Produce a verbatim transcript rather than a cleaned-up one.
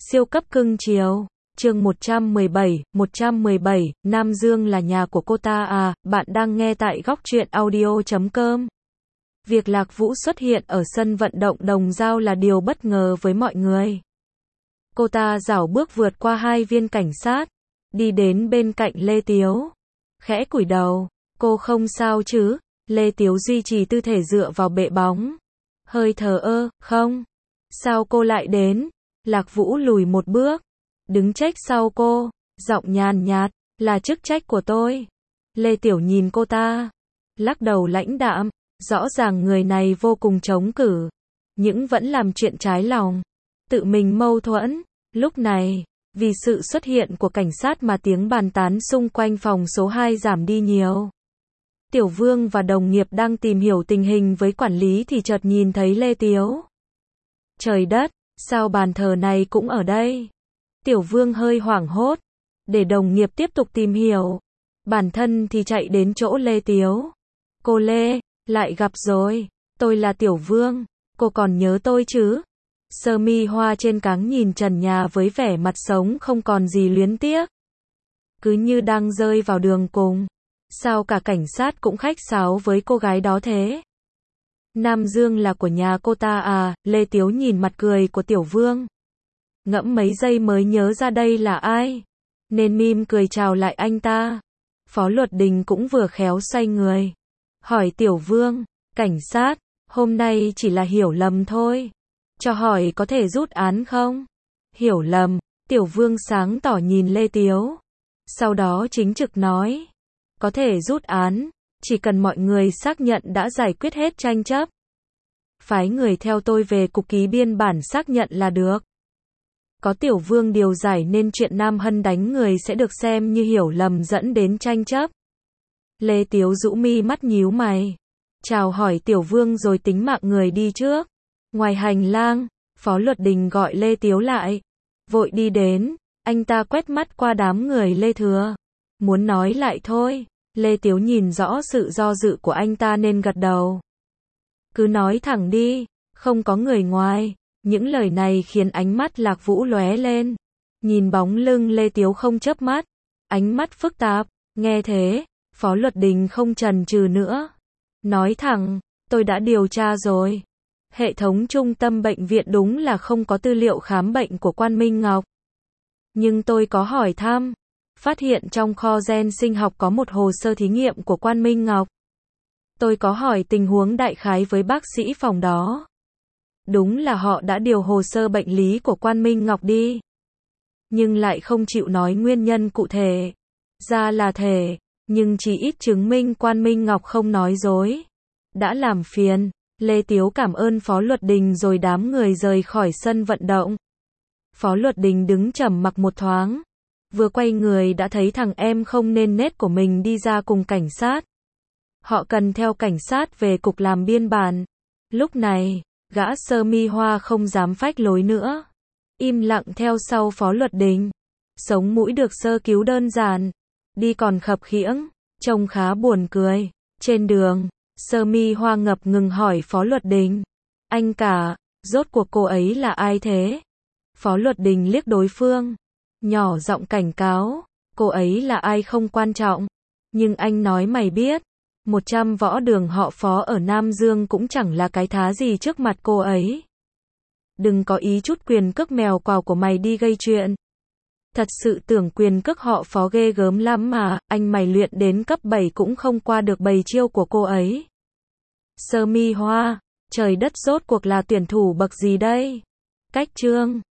Siêu cấp cưng chiều. Chương một trăm mười bảy, một trăm mười bảy, Nam Dương là nhà của cô ta à, bạn đang nghe tại góc truyện audio chấm com. Việc Lạc Vũ xuất hiện ở sân vận động Đồng Dao là điều bất ngờ với mọi người. Cô ta rảo bước vượt qua hai viên cảnh sát, đi đến bên cạnh Lê Tiếu. Khẽ cúi đầu, cô không sao chứ? Lê Tiếu duy trì tư thể dựa vào bệ bóng. Hơi thờ ơ, không? Sao cô lại đến? Lạc Vũ lùi một bước, đứng trách sau cô, giọng nhàn nhạt, là chức trách của tôi. Lê Tiểu nhìn cô ta, lắc đầu lãnh đạm, rõ ràng người này vô cùng chống cử, nhưng vẫn làm chuyện trái lòng, tự mình mâu thuẫn. Lúc này, vì sự xuất hiện của cảnh sát mà tiếng bàn tán xung quanh phòng số hai giảm đi nhiều. Tiểu Vương và đồng nghiệp đang tìm hiểu tình hình với quản lý thì chợt nhìn thấy Lê Tiếu. Trời đất, sao bàn thờ này cũng ở đây? Tiểu Vương hơi hoảng hốt, để đồng nghiệp tiếp tục tìm hiểu. Bản thân thì chạy đến chỗ Lê Tiếu. Cô Lê, lại gặp rồi, tôi là Tiểu Vương, cô còn nhớ tôi chứ? Sơ mi hoa trên cáng nhìn trần nhà với vẻ mặt sống không còn gì luyến tiếc. Cứ như đang rơi vào đường cùng. Sao cả cảnh sát cũng khách sáo với cô gái đó thế? Nam Dương là của nhà cô ta à? Lê Tiếu nhìn mặt cười của Tiểu Vương, ngẫm mấy giây mới nhớ ra đây là ai, nên mỉm cười chào lại anh ta. Phó Luật Đình cũng vừa khéo xoay người, hỏi Tiểu Vương, cảnh sát, hôm nay chỉ là hiểu lầm thôi, cho hỏi có thể rút án không? Hiểu lầm? Tiểu Vương sáng tỏ nhìn Lê Tiếu, sau đó chính trực nói, có thể rút án, chỉ cần mọi người xác nhận đã giải quyết hết tranh chấp. Phái người theo tôi về cục ký biên bản xác nhận là được. Có Tiểu Vương điều giải nên chuyện Nam Hân đánh người sẽ được xem như hiểu lầm dẫn đến tranh chấp. Lê Tiếu rũ mi mắt nhíu mày, chào hỏi Tiểu Vương rồi tính mạng người đi trước. Ngoài hành lang, Phó Luật Đình gọi Lê Tiếu lại, vội đi đến, anh ta quét mắt qua đám người Lê Thừa, muốn nói lại thôi. Lê Tiếu nhìn rõ sự do dự của anh ta nên gật đầu. Cứ nói thẳng đi, không có người ngoài. Những lời này khiến ánh mắt Lạc Vũ lóe lên. Nhìn bóng lưng Lê Tiếu không chớp mắt, ánh mắt phức tạp. Nghe thế, Phó Luật Đình không chần chừ nữa, nói thẳng, tôi đã điều tra rồi. Hệ thống trung tâm bệnh viện đúng là không có tư liệu khám bệnh của Quan Minh Ngọc. Nhưng tôi có hỏi thăm, phát hiện trong kho gen sinh học có một hồ sơ thí nghiệm của Quan Minh Ngọc. Tôi có hỏi tình huống đại khái với bác sĩ phòng đó. Đúng là họ đã điều hồ sơ bệnh lý của Quan Minh Ngọc đi, nhưng lại không chịu nói nguyên nhân cụ thể. Ra là thể, nhưng chỉ ít chứng minh Quan Minh Ngọc không nói dối. Đã làm phiền. Lê Tiếu cảm ơn Phó Luật Đình rồi đám người rời khỏi sân vận động. Phó Luật Đình đứng trầm mặc một thoáng, vừa quay người đã thấy thằng em không nên nết của mình đi ra cùng cảnh sát. Họ cần theo cảnh sát về cục làm biên bản. Lúc này, gã sơ mi hoa không dám phách lối nữa, im lặng theo sau Phó Luật Đình. Sống mũi được sơ cứu đơn giản, đi còn khập khiễng, trông khá buồn cười. Trên đường, sơ mi hoa ngập ngừng hỏi Phó Luật Đình, anh cả, rốt cuộc cô ấy là ai thế? Phó Luật Đình liếc đối phương, nhỏ giọng cảnh cáo, cô ấy là ai không quan trọng, nhưng anh nói mày biết, một trăm võ đường họ Phó ở Nam Dương cũng chẳng là cái thá gì trước mặt cô ấy. Đừng có ý chút quyền cước mèo quào của mày đi gây chuyện. Thật sự tưởng quyền cước họ Phó ghê gớm lắm mà, anh mày luyện đến cấp bảy cũng không qua được bầy chiêu của cô ấy. Sơ mi hoa, trời đất rốt cuộc là tuyển thủ bậc gì đây? Cách chương